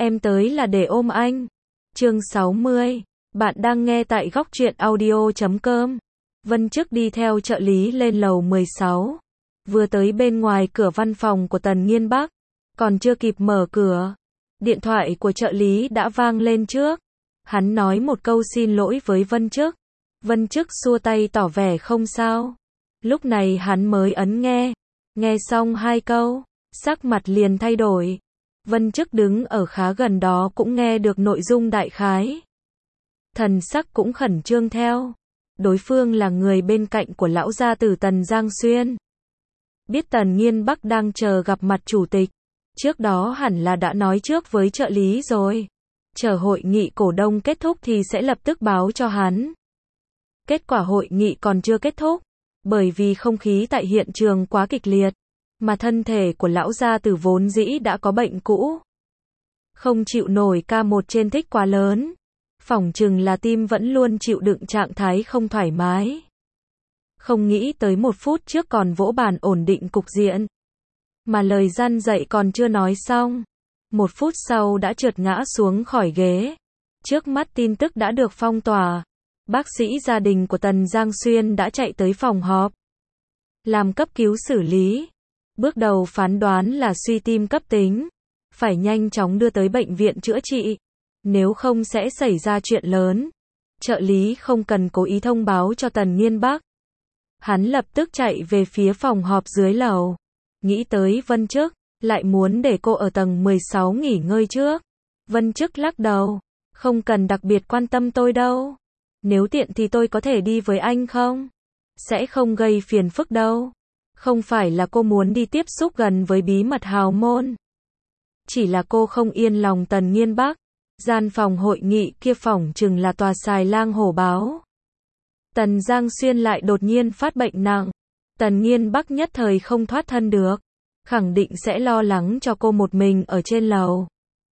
Em tới là để ôm anh. Chương 60. Bạn đang nghe tại góc truyện audio.com. Vân Chức đi theo trợ lý lên lầu 16. Vừa tới bên ngoài cửa văn phòng của Tần Nghiên Bắc. Còn chưa kịp mở cửa, điện thoại của trợ lý đã vang lên trước. Hắn nói một câu xin lỗi với Vân Chức. Vân Chức xua tay tỏ vẻ không sao. Lúc này hắn mới ấn nghe. Nghe xong 2 câu, sắc mặt liền thay đổi. Vân Chức đứng ở khá gần đó cũng nghe được nội dung đại khái. Thần sắc cũng khẩn trương theo. Đối phương là người bên cạnh của lão gia tử Tần Giang Xuyên. Biết Tần Nghiên Bắc đang chờ gặp mặt chủ tịch. Trước đó hẳn là đã nói trước với trợ lý rồi. Chờ hội nghị cổ đông kết thúc thì sẽ lập tức báo cho hắn. Kết quả hội nghị còn chưa kết thúc. Bởi vì không khí tại hiện trường quá kịch liệt. Mà thân thể của lão gia tử vốn dĩ đã có bệnh cũ. Không chịu nổi ca một trên thích quá lớn. Phỏng chừng là tim vẫn luôn chịu đựng trạng thái không thoải mái. Không nghĩ tới 1 phút trước còn vỗ bàn ổn định cục diện. Mà lời răn dạy còn chưa nói xong. 1 phút sau đã trượt ngã xuống khỏi ghế. Trước mắt tin tức đã được phong tỏa. Bác sĩ gia đình của Tần Giang Xuyên đã chạy tới phòng họp. Làm cấp cứu xử lý. Bước đầu phán đoán là suy tim cấp tính. Phải nhanh chóng đưa tới bệnh viện chữa trị. Nếu không sẽ xảy ra chuyện lớn. Trợ lý không cần cố ý thông báo cho Tần Nghiên Bắc. Hắn lập tức chạy về phía phòng họp dưới lầu. Nghĩ tới Vân Chức, lại muốn để cô ở tầng 16 nghỉ ngơi trước. Vân Chức lắc đầu. Không cần đặc biệt quan tâm tôi đâu. Nếu tiện thì tôi có thể đi với anh không? Sẽ không gây phiền phức đâu. Không phải là cô muốn đi tiếp xúc gần với bí mật hào môn. Chỉ là cô không yên lòng Tần Nghiên Bắc. Gian phòng hội nghị kia phỏng chừng là tòa xài lang hổ báo. Tần Giang Xuyên lại đột nhiên phát bệnh nặng. Tần Nghiên Bắc nhất thời không thoát thân được. Khẳng định sẽ lo lắng cho cô một mình ở trên lầu.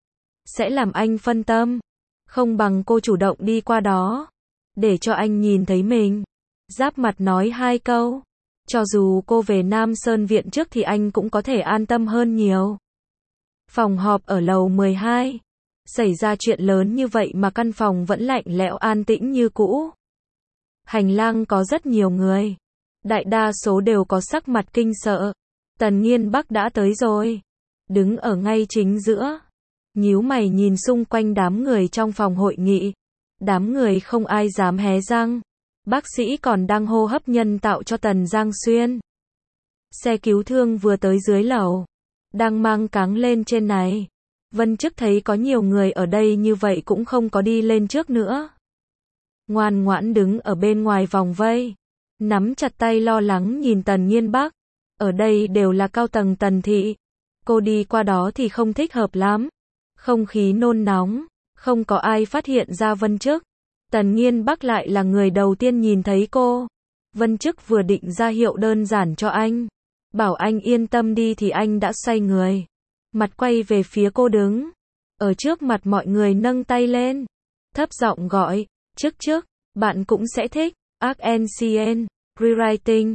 Sẽ làm anh phân tâm. Không bằng cô chủ động đi qua đó. Để cho anh nhìn thấy mình. Giáp mặt nói 2 câu. Cho dù cô về Nam Sơn Viện trước thì anh cũng có thể an tâm hơn nhiều. Phòng họp ở lầu 12. Xảy ra chuyện lớn như vậy mà căn phòng vẫn lạnh lẽo an tĩnh như cũ. Hành lang có rất nhiều người. Đại đa số đều có sắc mặt kinh sợ. Tần Nghiên Bắc đã tới rồi. Đứng ở ngay chính giữa. Nhíu mày nhìn xung quanh đám người trong phòng hội nghị. Đám người không ai dám hé răng. Bác sĩ còn đang hô hấp nhân tạo cho Tần Giang Xuyên. Xe cứu thương vừa tới dưới lầu. Đang mang cáng lên trên này. Vân Chức thấy có nhiều người ở đây như vậy cũng không có đi lên trước nữa. Ngoan ngoãn đứng ở bên ngoài vòng vây. Nắm chặt tay lo lắng nhìn Tần Nghiên Bắc. Ở đây đều là cao tầng Tần thị. Cô đi qua đó thì không thích hợp lắm. Không khí nôn nóng. Không có ai phát hiện ra Vân Chức. Tần Nghiên Bắc lại là người đầu tiên nhìn thấy cô. Vân Chức vừa định ra hiệu đơn giản cho anh. Bảo anh yên tâm đi thì anh đã xoay người. Mặt quay về phía cô đứng. Ở trước mặt mọi người nâng tay lên. Thấp giọng gọi. Chức, bạn cũng sẽ thích. ArcNCN. Rewriting.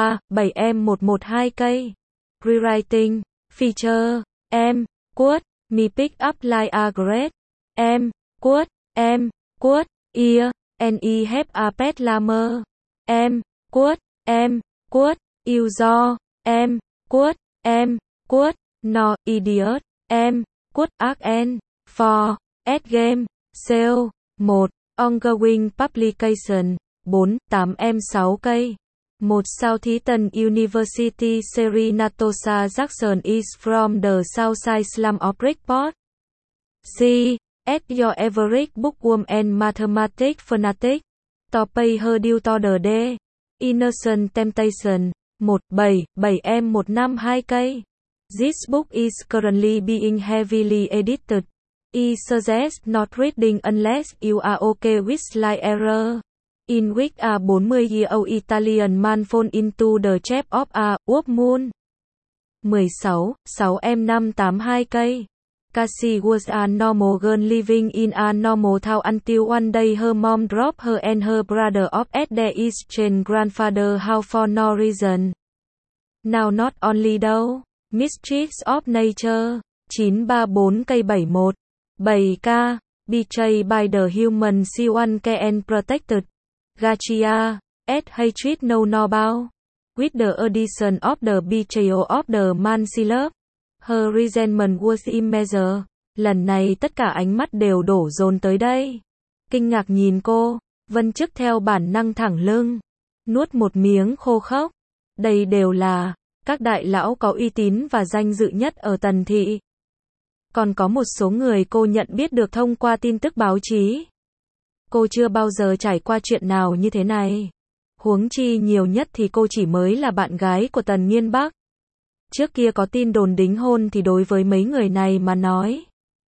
3-7M112 cây. Rewriting. Feature. M. Quote. Me pick up like a great. M. Quote. M. Quote. Ear. Ne have a pet llamer. M. Quote. M. Quote. User. M. Quote. M. Quote. No, idiot. M. Quote. Arcn. For. S game. Sale. 1. Ongoing publication. 4-8M6 cây. 1. Southeastern University Series Natasha Jackson is from the Southside slum of Bridgeport. C. As your average bookworm and mathematics fanatic. To pay her due to the day. Innocent Temptation. 1-7-7M152 cây. This book is currently being heavily edited. I suggest not reading unless you are okay with slight error. In which a 40-year-old Italian man fall into the trap of a woman. 16, 6M582 cây. Cassie was a normal girl living in a normal town until one day her mom dropped her and her brother off at their estranged grandfather house for no reason. Now not only though, Mistress of Nature. 934 cây 71. 7K, betrayed by the human she one can protected. Gachia, as hatred no no bound. With the addition of the betrayal of the man she loved, her resentment was immeasurable. Lần này tất cả ánh mắt đều đổ dồn tới đây. Kinh ngạc nhìn cô, Vân Chức theo bản năng thẳng lưng, nuốt một miếng khô khốc. Đây đều là các đại lão có uy tín và danh dự nhất ở Tần thị. Còn có một số người cô nhận biết được thông qua tin tức báo chí. Cô chưa bao giờ trải qua chuyện nào như thế này. Huống chi nhiều nhất thì cô chỉ mới là bạn gái của Tần Nghiên Bắc. Trước kia có tin đồn đính hôn thì đối với mấy người này mà nói,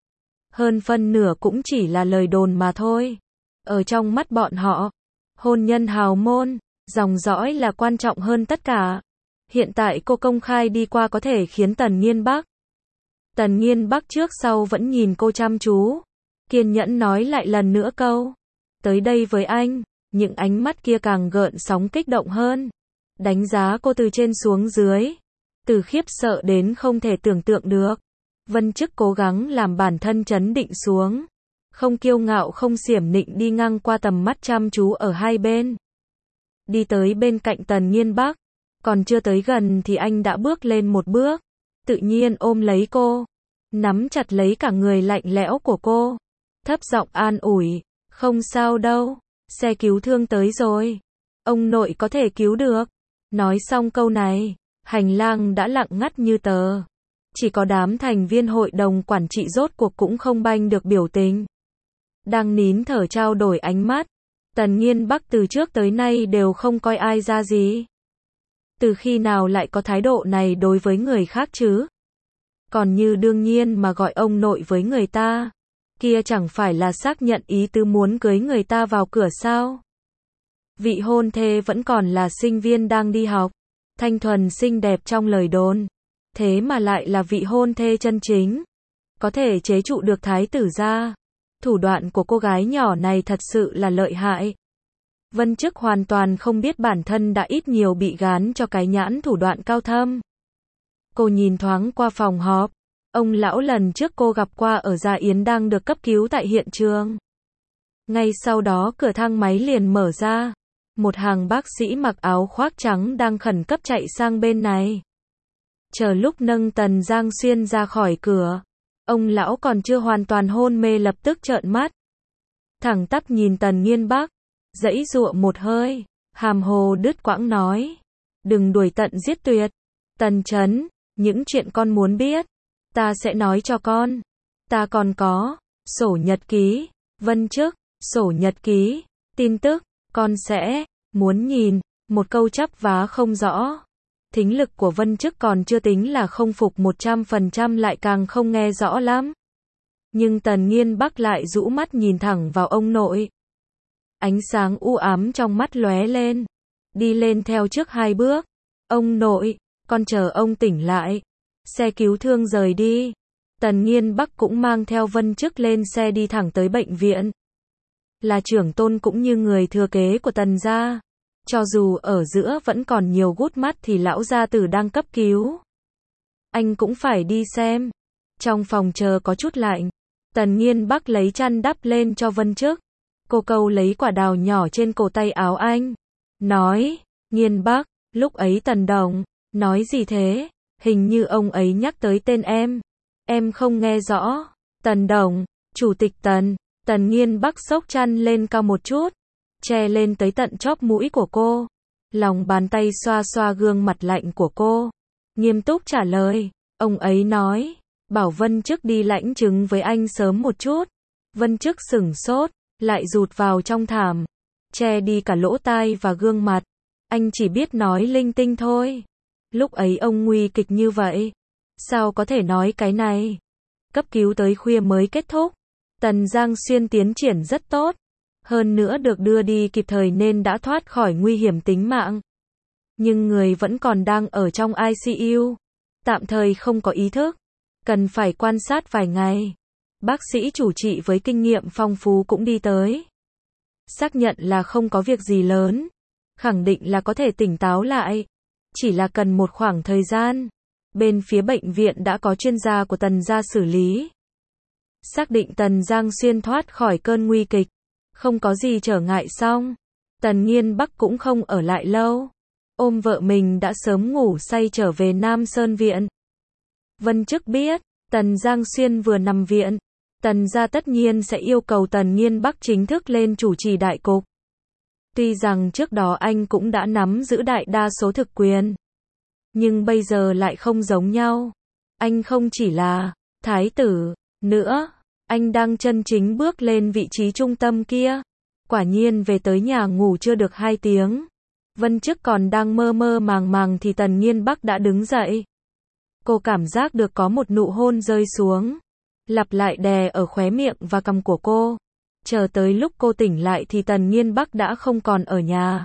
hơn phân nửa cũng chỉ là lời đồn mà thôi. Ở trong mắt bọn họ, hôn nhân hào môn, dòng dõi là quan trọng hơn tất cả. Hiện tại cô công khai đi qua có thể khiến Tần Nghiên Bắc. Tần Nghiên Bắc trước sau vẫn nhìn cô chăm chú, kiên nhẫn nói lại lần nữa câu. Tới đây với anh, những ánh mắt kia càng gợn sóng kích động hơn. Đánh giá cô từ trên xuống dưới, từ khiếp sợ đến không thể tưởng tượng được. Vân Chức cố gắng làm bản thân trấn định xuống, không kiêu ngạo không xiểm nịnh đi ngang qua tầm mắt chăm chú ở hai bên. Đi tới bên cạnh Tần Nghiên Bắc, còn chưa tới gần thì anh đã bước lên một bước, tự nhiên ôm lấy cô, nắm chặt lấy cả người lạnh lẽo của cô, thấp giọng an ủi, không sao đâu, xe cứu thương tới rồi, ông nội có thể cứu được. Nói xong câu này, hành lang đã lặng ngắt như tờ. Chỉ có đám thành viên hội đồng quản trị rốt cuộc cũng không banh được biểu tình. Đang nín thở trao đổi ánh mắt. Tần Nghiên Bắc từ trước tới nay đều không coi ai ra gì. Từ khi nào lại có thái độ này đối với người khác chứ? Còn như đương nhiên mà gọi ông nội với người ta, kia chẳng phải là xác nhận ý tứ muốn cưới người ta vào cửa sao? Vị hôn thê vẫn còn là sinh viên đang đi học, thanh thuần xinh đẹp trong lời đồn. Thế mà lại là vị hôn thê chân chính, có thể chế trụ được thái tử gia. Thủ đoạn của cô gái nhỏ này thật sự là lợi hại. Vân Chức hoàn toàn không biết bản thân đã ít nhiều bị gán cho cái nhãn thủ đoạn cao thâm. Cô nhìn thoáng qua phòng họp, ông lão lần trước cô gặp qua ở Gia Yến đang được cấp cứu tại hiện trường. Ngay sau đó cửa thang máy liền mở ra, một hàng bác sĩ mặc áo khoác trắng đang khẩn cấp chạy sang bên này. Chờ lúc nâng Tần Giang Xuyên ra khỏi cửa, ông lão còn chưa hoàn toàn hôn mê lập tức trợn mắt. Thẳng tắp nhìn Tần Nghiên Bắc, giãy giụa một hơi, hàm hồ đứt quãng nói. Đừng đuổi tận giết tuyệt. Tần Chấn, những chuyện con muốn biết, ta sẽ nói cho con. Ta còn có, sổ nhật ký, Vân Chức, sổ nhật ký, tin tức, con sẽ, muốn nhìn, một câu chắp vá không rõ. Thính lực của Vân Chức còn chưa tính là không phục 100% lại càng không nghe rõ lắm. Nhưng Tần Nghiên Bắc lại rũ mắt nhìn thẳng vào ông nội. Ánh sáng u ám trong mắt lóe lên. Đi lên theo trước 2 bước. Ông nội, con chờ ông tỉnh lại. Xe cứu thương rời đi. Tần Nghiên Bắc cũng mang theo Vân Chức lên xe đi thẳng tới bệnh viện. Là trưởng tôn cũng như người thừa kế của Tần gia. Cho dù ở giữa vẫn còn nhiều gút mắt thì lão gia tử đang cấp cứu. Anh cũng phải đi xem. Trong phòng chờ có chút lạnh. Tần Nghiên Bắc lấy chăn đắp lên cho Vân Chức. Cô câu lấy quả đào nhỏ trên cổ tay áo anh. Nói, Nghiên Bắc, lúc ấy Tần Đồng, nói gì thế? Hình như ông ấy nhắc tới tên em. Em không nghe rõ. Tần Đồng, Chủ tịch Tần. Tần Nghiên Bắc xốc chăn lên cao một chút, che lên tới tận chóp mũi của cô. Lòng bàn tay xoa xoa gương mặt lạnh của cô. Nghiêm túc trả lời, ông ấy nói, bảo Vân Chức đi lãnh chứng với anh sớm một chút. Vân Chức sửng sốt, lại rụt vào trong thảm, che đi cả lỗ tai và gương mặt. Anh chỉ biết nói linh tinh thôi. Lúc ấy ông nguy kịch như vậy, sao có thể nói cái này? Cấp cứu tới khuya mới kết thúc. Tần Giang Xuyên tiến triển rất tốt. Hơn nữa được đưa đi kịp thời nên đã thoát khỏi nguy hiểm tính mạng. Nhưng người vẫn còn đang ở trong ICU. Tạm thời không có ý thức. Cần phải quan sát vài ngày. Bác sĩ chủ trị với kinh nghiệm phong phú cũng đi tới. Xác nhận là không có việc gì lớn. Khẳng định là có thể tỉnh táo lại. Chỉ là cần một khoảng thời gian. Bên phía bệnh viện đã có chuyên gia của Tần gia xử lý. Xác định Tần Giang Xuyên thoát khỏi cơn nguy kịch, không có gì trở ngại xong, Tần Nghiên Bắc cũng không ở lại lâu. Ôm vợ mình đã sớm ngủ say trở về Nam Sơn Viện. Vân Chức biết, Tần Giang Xuyên vừa nằm viện, Tần gia tất nhiên sẽ yêu cầu Tần Nghiên Bắc chính thức lên chủ trì đại cục. Tuy rằng trước đó anh cũng đã nắm giữ đại đa số thực quyền, nhưng bây giờ lại không giống nhau. Anh không chỉ là thái tử nữa, anh đang chân chính bước lên vị trí trung tâm kia. Quả nhiên về tới nhà ngủ chưa được 2 tiếng. Vân Chức còn đang mơ mơ màng màng thì Tần Nghiên Bắc đã đứng dậy. Cô cảm giác được có một nụ hôn rơi xuống, lặp lại đè ở khóe miệng và cằm của cô. Chờ tới lúc cô tỉnh lại thì Tần Nghiên Bắc đã không còn ở nhà.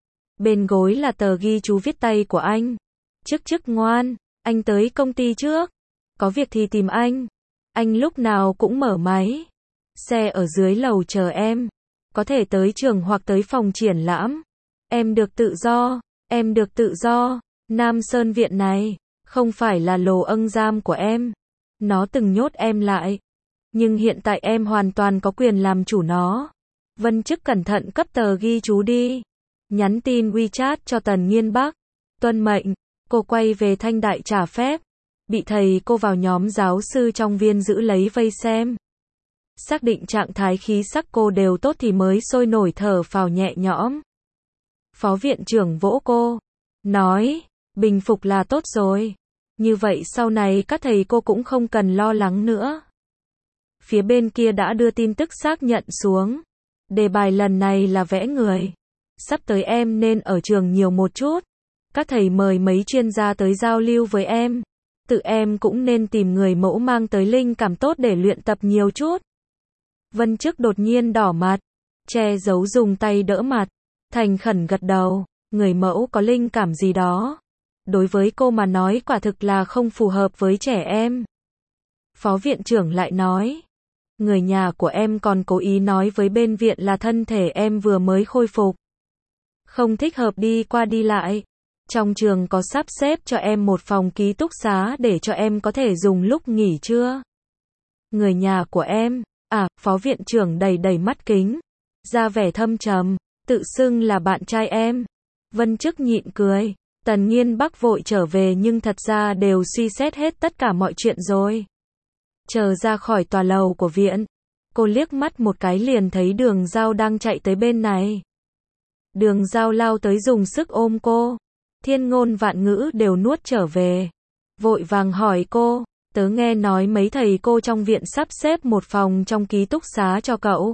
Bên gối là tờ ghi chú viết tay của anh. Chức Chức ngoan, anh tới công ty trước. Có việc thì tìm anh. Anh lúc nào cũng mở máy. Xe ở dưới lầu chờ em. Có thể tới trường hoặc tới phòng triển lãm. Em được tự do, em được tự do. Nam Sơn Viện này không phải là lồ âng giam của em. Nó từng nhốt em lại. Nhưng hiện tại em hoàn toàn có quyền làm chủ nó. Vân Chức cẩn thận cấp tờ ghi chú đi. Nhắn tin WeChat cho Tần Nghiên Bắc. Tuân mệnh, cô quay về Thanh Đại trả phép. Bị thầy cô vào nhóm giáo sư trong viên giữ lấy vây xem. Xác định trạng thái khí sắc cô đều tốt thì mới sôi nổi thở phào nhẹ nhõm. Phó viện trưởng vỗ cô. Nói, bình phục là tốt rồi. Như vậy sau này các thầy cô cũng không cần lo lắng nữa. Phía bên kia đã đưa tin tức xác nhận xuống. Đề bài lần này là vẽ người. Sắp tới em nên ở trường nhiều một chút. Các thầy mời mấy chuyên gia tới giao lưu với em. Tự em cũng nên tìm người mẫu mang tới linh cảm tốt để luyện tập nhiều chút. Vân Chức đột nhiên đỏ mặt, che giấu dùng tay đỡ mặt, thành khẩn gật đầu. Người mẫu có linh cảm gì đó, đối với cô mà nói quả thực là không phù hợp với trẻ em. Phó viện trưởng lại nói, người nhà của em còn cố ý nói với bên viện là thân thể em vừa mới khôi phục, không thích hợp đi qua đi lại. Trong trường có sắp xếp cho em một phòng ký túc xá để cho em có thể dùng lúc nghỉ trưa. Người nhà của em, phó viện trưởng đầy đầy mắt kính, ra vẻ thâm trầm, tự xưng là bạn trai em. Vân Chức nhịn cười. Tần Nghiên Bắc vội trở về nhưng thật ra đều suy xét hết tất cả mọi chuyện rồi. Chờ ra khỏi tòa lầu của viện, cô liếc mắt một cái liền thấy Đường Giao đang chạy tới bên này. Đường Giao lao tới dùng sức ôm cô. Thiên ngôn vạn ngữ đều nuốt trở về. Vội vàng hỏi cô, tớ nghe nói mấy thầy cô trong viện sắp xếp một phòng trong ký túc xá cho cậu.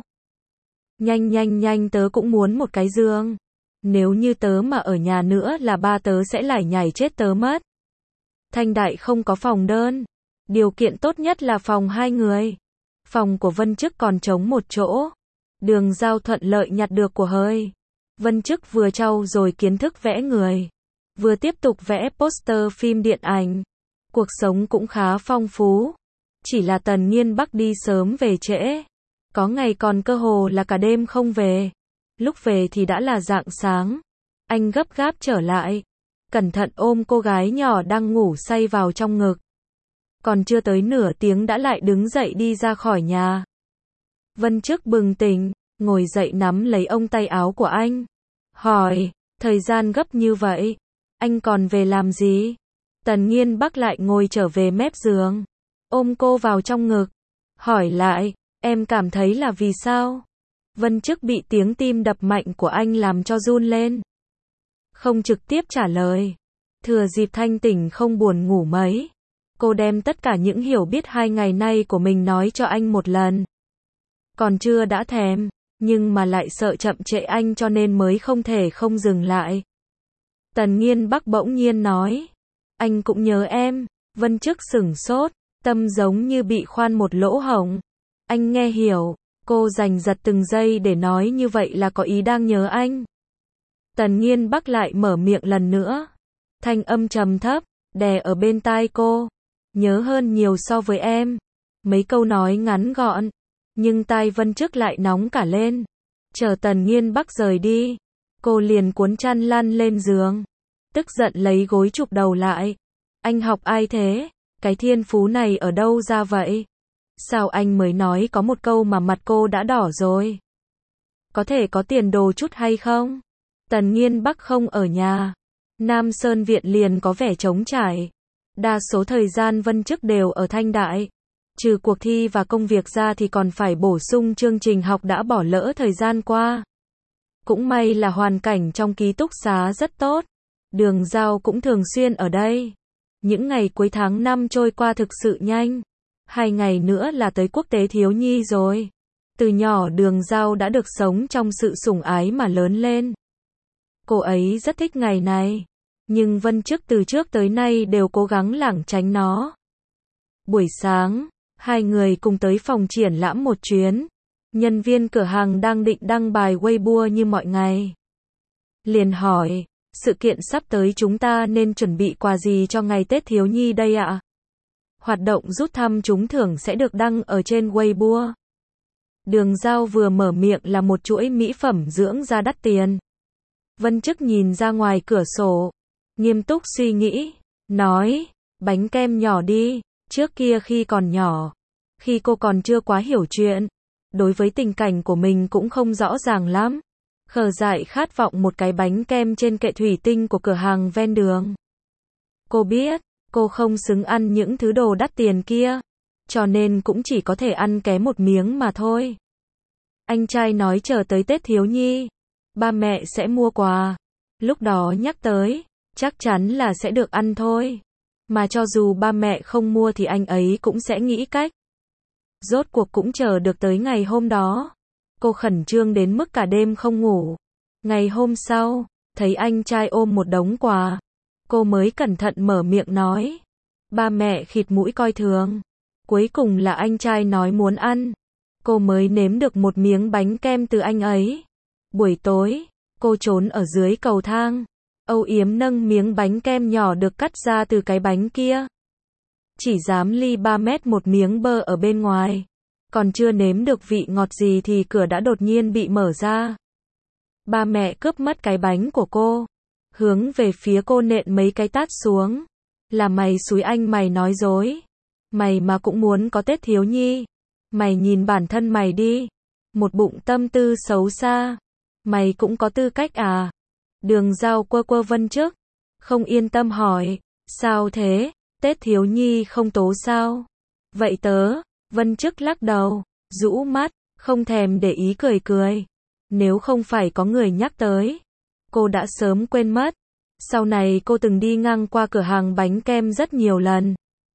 Nhanh, tớ cũng muốn một cái giường. Nếu như tớ mà ở nhà nữa là ba tớ sẽ lải nhải chết tớ mất. Thanh Đại không có phòng đơn. Điều kiện tốt nhất là phòng 2 người. Phòng của Vân Chức còn trống một chỗ. Đường Giao thuận lợi nhặt được của hơi. Vân Chức vừa trau dồi kiến thức vẽ người, vừa tiếp tục vẽ poster phim điện ảnh. Cuộc sống cũng khá phong phú. Chỉ là Tần Nghiên Bắc đi sớm về trễ. Có ngày còn cơ hồ là cả đêm không về. Lúc về thì đã là rạng sáng. Anh gấp gáp trở lại. Cẩn thận ôm cô gái nhỏ đang ngủ say vào trong ngực. Còn chưa tới nửa tiếng đã lại đứng dậy đi ra khỏi nhà. Vân Chức bừng tỉnh, ngồi dậy nắm lấy ống tay áo của anh. Hỏi, thời gian gấp như vậy, anh còn về làm gì? Tần Nghiên Bắc lại ngồi trở về mép giường, ôm cô vào trong ngực. Hỏi lại, em cảm thấy là vì sao? Vân Chức bị tiếng tim đập mạnh của anh làm cho run lên. Không trực tiếp trả lời. Thừa dịp thanh tỉnh không buồn ngủ mấy, cô đem tất cả những hiểu biết 2 ngày nay của mình nói cho anh một lần. Còn chưa đã thèm, nhưng mà lại sợ chậm trễ anh cho nên mới không thể không dừng lại. Tần Nghiên Bắc bỗng nhiên nói, anh cũng nhớ em. Vân Chức sửng sốt, tâm giống như bị khoan một lỗ hổng. Anh nghe hiểu, cô giành giật từng giây để nói như vậy là có ý đang nhớ anh. Tần Nghiên Bắc lại mở miệng lần nữa. Thanh âm trầm thấp, đè ở bên tai cô. Nhớ hơn nhiều so với em. Mấy câu nói ngắn gọn, nhưng tai Vân Chức lại nóng cả lên. Chờ Tần Nghiên Bắc rời đi, cô liền cuốn chăn lăn lên giường. Tức giận lấy gối chụp đầu lại. Anh học ai thế? Cái thiên phú này ở đâu ra vậy? Sao anh mới nói có một câu mà mặt cô đã đỏ rồi? Có thể có tiền đồ chút hay không? Tần Nghiên Bắc không ở nhà. Nam Sơn Viện liền có vẻ trống trải. Đa số thời gian Vân Chức đều ở Thanh Đại. Trừ cuộc thi và công việc ra thì còn phải bổ sung chương trình học đã bỏ lỡ thời gian qua. Cũng may là hoàn cảnh trong ký túc xá rất tốt. Đường Giao cũng thường xuyên ở đây. Những ngày cuối tháng 5 trôi qua thực sự nhanh. 2 ngày nữa là tới quốc tế thiếu nhi rồi. Từ nhỏ Đường Giao đã được sống trong sự sủng ái mà lớn lên. Cô ấy rất thích ngày này. Nhưng Vân Chức từ trước tới nay đều cố gắng lảng tránh nó. Buổi sáng, hai người cùng tới phòng triển lãm một chuyến. Nhân viên cửa hàng đang định đăng bài Weibo như mọi ngày. Liền hỏi, sự kiện sắp tới chúng ta nên chuẩn bị quà gì cho ngày Tết thiếu nhi đây ạ? Hoạt động rút thăm trúng thưởng sẽ được đăng ở trên Weibo. Đường Giao vừa mở miệng là một chuỗi mỹ phẩm dưỡng da đắt tiền. Vân Chức nhìn ra ngoài cửa sổ, nghiêm túc suy nghĩ, nói, bánh kem nhỏ đi, trước kia khi còn nhỏ, khi cô còn chưa quá hiểu chuyện, đối với tình cảnh của mình cũng không rõ ràng lắm. Khờ dại khát vọng một cái bánh kem trên kệ thủy tinh của cửa hàng ven đường. Cô biết, cô không xứng ăn những thứ đồ đắt tiền kia, cho nên cũng chỉ có thể ăn ké một miếng mà thôi. Anh trai nói chờ tới Tết thiếu nhi, ba mẹ sẽ mua quà. Lúc đó nhắc tới, chắc chắn là sẽ được ăn thôi. Mà cho dù ba mẹ không mua thì anh ấy cũng sẽ nghĩ cách. Rốt cuộc cũng chờ được tới ngày hôm đó. Cô khẩn trương đến mức cả đêm không ngủ. Ngày hôm sau, thấy anh trai ôm một đống quà. Cô mới cẩn thận mở miệng nói. Ba mẹ khịt mũi coi thường. Cuối cùng là anh trai nói muốn ăn. Cô mới nếm được một miếng bánh kem từ anh ấy. Buổi tối, cô trốn ở dưới cầu thang. Âu yếm nâng miếng bánh kem nhỏ được cắt ra từ cái bánh kia. Chỉ dám ly 3 mét một miếng bơ ở bên ngoài. Còn chưa nếm được vị ngọt gì thì cửa đã đột nhiên bị mở ra. Ba mẹ cướp mất cái bánh của cô. Hướng về phía cô nện mấy cái tát xuống. Là mày xúi anh mày nói dối. Mày mà cũng muốn có Tết thiếu nhi. Mày nhìn bản thân mày đi. Một bụng tâm tư xấu xa. Mày cũng có tư cách à? Đường Giao quơ quơ Vân Chức. Không yên tâm hỏi. Sao thế? Tết thiếu nhi không tố sao? Vậy tớ. Vân Chức lắc đầu. Rũ mắt. Không thèm để ý cười cười. Nếu không phải có người nhắc tới. Cô đã sớm quên mất. Sau này cô từng đi ngang qua cửa hàng bánh kem rất nhiều lần.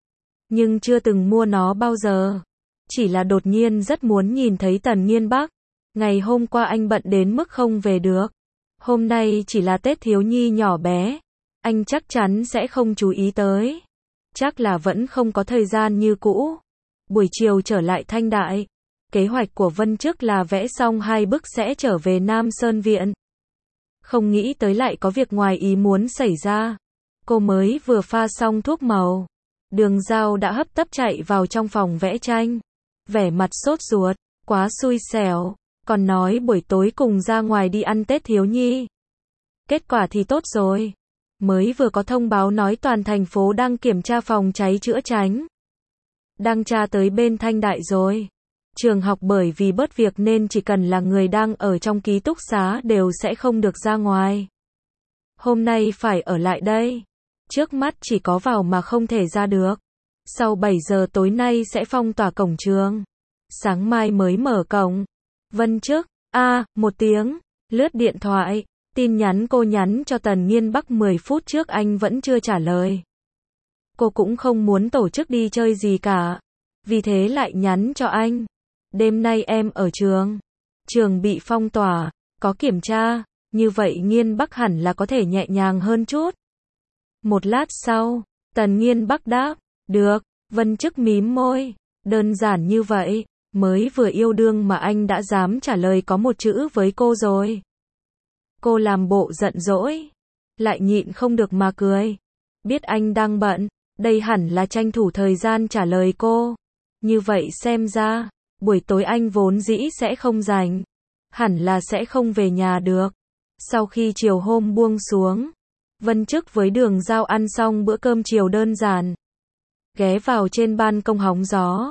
Nhưng chưa từng mua nó bao giờ. Chỉ là đột nhiên rất muốn nhìn thấy Tần Nghiên Bắc. Ngày hôm qua anh bận đến mức không về được. Hôm nay chỉ là Tết thiếu nhi nhỏ bé. Anh chắc chắn sẽ không chú ý tới. Chắc là vẫn không có thời gian như cũ. Buổi chiều trở lại Thanh Đại. Kế hoạch của Vân Chức là vẽ xong 2 bức sẽ trở về Nam Sơn Viện. Không nghĩ tới lại có việc ngoài ý muốn xảy ra. Cô mới vừa pha xong thuốc màu. Đường Giao đã hấp tấp chạy vào trong phòng vẽ tranh. Vẻ mặt sốt ruột, quá xui xẻo. Còn nói buổi tối cùng ra ngoài đi ăn Tết thiếu nhi. Kết quả thì tốt rồi. Mới vừa có thông báo nói toàn thành phố đang kiểm tra phòng cháy chữa cháy. Đang tra tới bên Thanh Đại rồi. Trường học bởi vì bớt việc nên chỉ cần là người đang ở trong ký túc xá đều sẽ không được ra ngoài. Hôm nay phải ở lại đây. Trước mắt chỉ có vào mà không thể ra được. Sau 7 giờ tối nay sẽ phong tỏa cổng trường. Sáng mai mới mở cổng. Vân Chức, một tiếng, lướt điện thoại, tin nhắn cô nhắn cho Tần Nghiên Bắc 10 phút trước anh vẫn chưa trả lời. Cô cũng không muốn tổ chức đi chơi gì cả, vì thế lại nhắn cho anh. Đêm nay em ở trường. Trường bị phong tỏa, có kiểm tra, như vậy Nghiên Bắc hẳn là có thể nhẹ nhàng hơn chút. Một lát sau, Tần Nghiên Bắc đáp, được, Vân Chức mím môi, đơn giản như vậy. Mới vừa yêu đương mà anh đã dám trả lời có một chữ với cô rồi. Cô làm bộ giận dỗi, lại nhịn không được mà cười. Biết anh đang bận, đây hẳn là tranh thủ thời gian trả lời cô. Như vậy xem ra, buổi tối anh vốn dĩ sẽ không rảnh. Hẳn là sẽ không về nhà được. Sau khi chiều hôm buông xuống, Vân Chức với Đường Giao ăn xong bữa cơm chiều đơn giản. Ghé vào trên ban công hóng gió.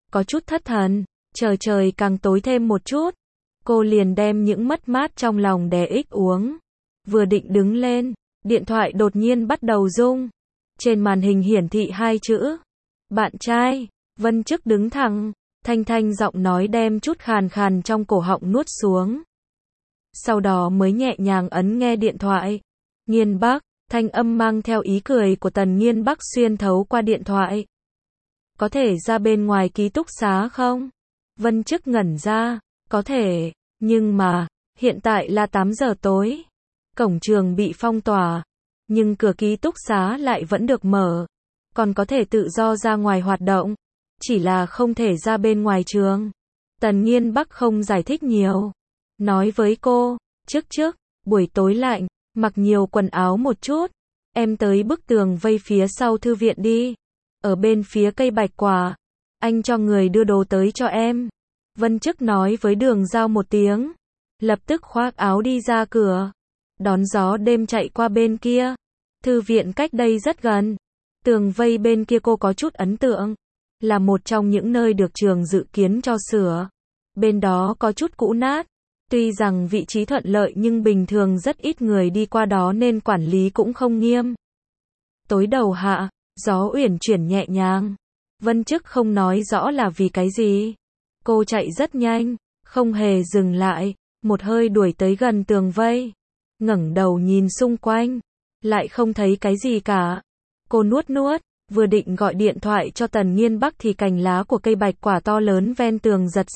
có chút thất thần, trời càng tối thêm một chút. Cô liền đem những mất mát trong lòng đè ích uống. Vừa định đứng lên, điện thoại đột nhiên bắt đầu rung. Trên màn hình hiển thị hai chữ. Bạn trai. Vân Chức đứng thẳng, thanh giọng nói đem chút khàn khàn trong cổ họng nuốt xuống. Sau đó mới nhẹ nhàng ấn nghe điện thoại. Nghiên Bắc, thanh âm mang theo ý cười của Tần Nghiên Bắc xuyên thấu qua điện thoại. Có thể ra bên ngoài ký túc xá không? Vân Chức ngẩn ra, có thể, nhưng mà, hiện tại là 8 giờ tối. Cổng trường bị phong tỏa, nhưng cửa ký túc xá lại vẫn được mở. Còn có thể tự do ra ngoài hoạt động, chỉ là không thể ra bên ngoài trường. Tần Nghiên Bắc không giải thích nhiều. Nói với cô, trước, buổi tối lạnh, mặc nhiều quần áo một chút. Em tới bức tường vây phía sau thư viện đi. Ở bên phía cây bạch quả, anh cho người đưa đồ tới cho em. Vân Chức nói với Đường Giao một tiếng. Lập tức khoác áo đi ra cửa. Đón gió đêm chạy qua bên kia. Thư viện cách đây rất gần. Tường vây bên kia cô có chút ấn tượng. Là một trong những nơi được trường dự kiến cho sửa. Bên đó có chút cũ nát. Tuy rằng vị trí thuận lợi nhưng bình thường rất ít người đi qua đó nên quản lý cũng không nghiêm. Tối đầu hạ, gió uyển chuyển nhẹ nhàng. Vân Chức không nói rõ là vì cái gì. Cô chạy rất nhanh, không hề dừng lại, một hơi đuổi tới gần tường vây. Ngẩng đầu nhìn xung quanh, lại không thấy cái gì cả. Cô nuốt, vừa định gọi điện thoại cho Tần Nghiên Bắc thì cành lá của cây bạch quả to lớn ven tường giật.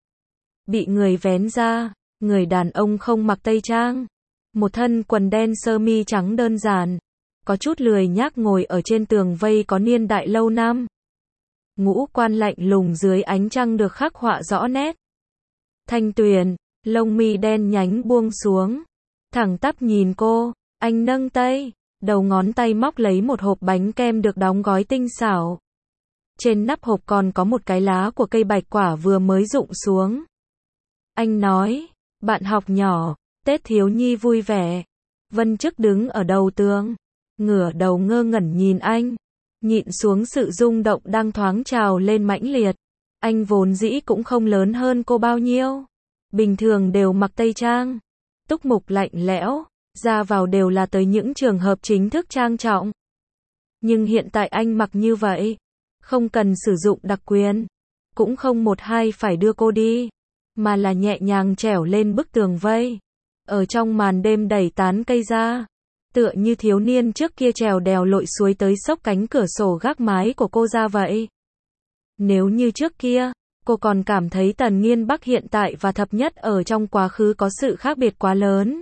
Bị người vén ra, người đàn ông không mặc tây trang. Một thân quần đen sơ mi trắng đơn giản. Có chút lười nhác ngồi ở trên tường vây có niên đại lâu năm. Ngũ quan lạnh lùng dưới ánh trăng được khắc họa rõ nét. Thanh tuyền, lông mi đen nhánh buông xuống. Thẳng tắp nhìn cô, anh nâng tay, đầu ngón tay móc lấy một hộp bánh kem được đóng gói tinh xảo. Trên nắp hộp còn có một cái lá của cây bạch quả vừa mới rụng xuống. Anh nói, bạn học nhỏ, Tết thiếu nhi vui vẻ. Vân Chức đứng ở đầu tường, ngửa đầu ngơ ngẩn nhìn anh, nhịn xuống sự rung động đang thoáng trào lên mãnh liệt. Anh vốn dĩ cũng không lớn hơn cô bao nhiêu. Bình thường đều mặc tây trang, túc mục lạnh lẽo, ra vào đều là tới những trường hợp chính thức trang trọng. Nhưng hiện tại anh mặc như vậy, không cần sử dụng đặc quyền, cũng không một hai phải đưa cô đi, mà là nhẹ nhàng trèo lên bức tường vây, ở trong màn đêm đẩy tán cây ra, tựa như thiếu niên trước kia trèo đèo lội suối tới xốc cánh cửa sổ gác mái của cô ra vậy. Nếu như trước kia, cô còn cảm thấy Tần Nghiên Bắc hiện tại và thập nhất ở trong quá khứ có sự khác biệt quá lớn,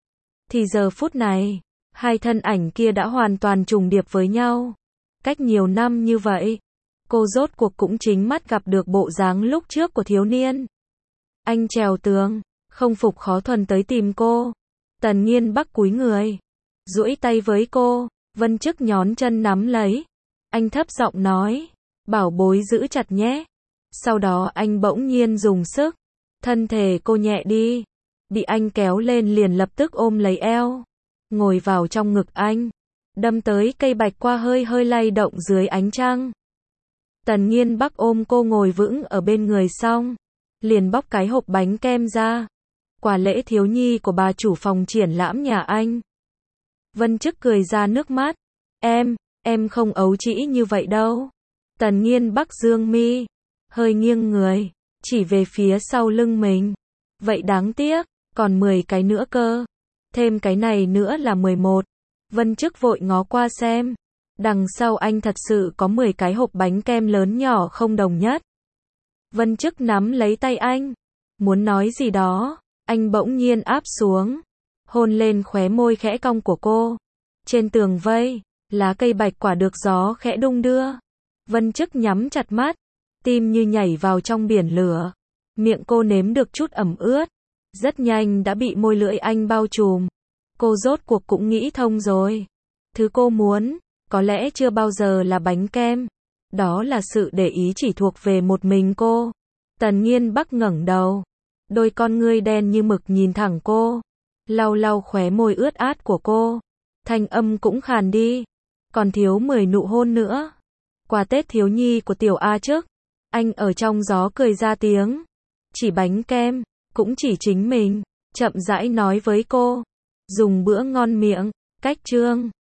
thì giờ phút này, hai thân ảnh kia đã hoàn toàn trùng điệp với nhau. Cách nhiều năm như vậy, cô rốt cuộc cũng chính mắt gặp được bộ dáng lúc trước của thiếu niên. Anh trèo tường, không phục khó thuần tới tìm cô. Tần Nghiên Bắc cúi người, duỗi tay với cô, Vân Chức nhón chân nắm lấy. Anh thấp giọng nói, bảo bối giữ chặt nhé. Sau đó anh bỗng nhiên dùng sức, thân thể cô nhẹ đi, bị anh kéo lên liền lập tức ôm lấy eo, ngồi vào trong ngực anh, đâm tới cây bạch qua hơi lay động dưới ánh trăng. Tần Nghiên Bắc ôm cô ngồi vững ở bên người xong, liền bóc cái hộp bánh kem ra, quà lễ thiếu nhi của bà chủ phòng triển lãm nhà anh. Vân Chức cười ra nước mắt, em không ấu trĩ như vậy đâu. Tần Nghiên Bắc dương mi, hơi nghiêng người, chỉ về phía sau lưng mình. Vậy đáng tiếc, còn 10 cái nữa cơ. Thêm cái này nữa là 11. Vân Chức vội ngó qua xem. Đằng sau anh thật sự có 10 cái hộp bánh kem lớn nhỏ không đồng nhất. Vân Chức nắm lấy tay anh, muốn nói gì đó, anh bỗng nhiên áp xuống, hôn lên khóe môi khẽ cong của cô. Trên tường vây, lá cây bạch quả được gió khẽ đung đưa. Vân Chức nhắm chặt mắt, tim như nhảy vào trong biển lửa. Miệng cô nếm được chút ẩm ướt, rất nhanh đã bị môi lưỡi anh bao trùm. Cô rốt cuộc cũng nghĩ thông rồi. Thứ cô muốn, có lẽ chưa bao giờ là bánh kem. Đó là sự để ý chỉ thuộc về một mình cô. Tần Nghiên Bắc ngẩng đầu, đôi con ngươi đen như mực nhìn thẳng cô, lau khóe môi ướt át của cô. Thanh âm cũng khàn đi, còn thiếu 10 nụ hôn nữa. Quà Tết thiếu nhi của Tiểu A trước. Anh ở trong gió cười ra tiếng. Chỉ bánh kem, cũng chỉ chính mình. Chậm rãi nói với cô. Dùng bữa ngon miệng. Cách chương